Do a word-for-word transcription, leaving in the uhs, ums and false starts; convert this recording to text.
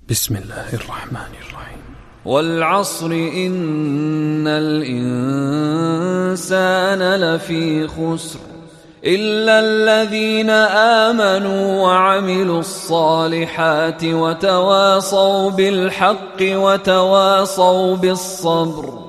بسم الله الرحمن الرحيم. والعصر إن الإنسان لفي خسر إلا الذين آمنوا وعملوا الصالحات وتواصوا بالحق وتواصوا بالصبر.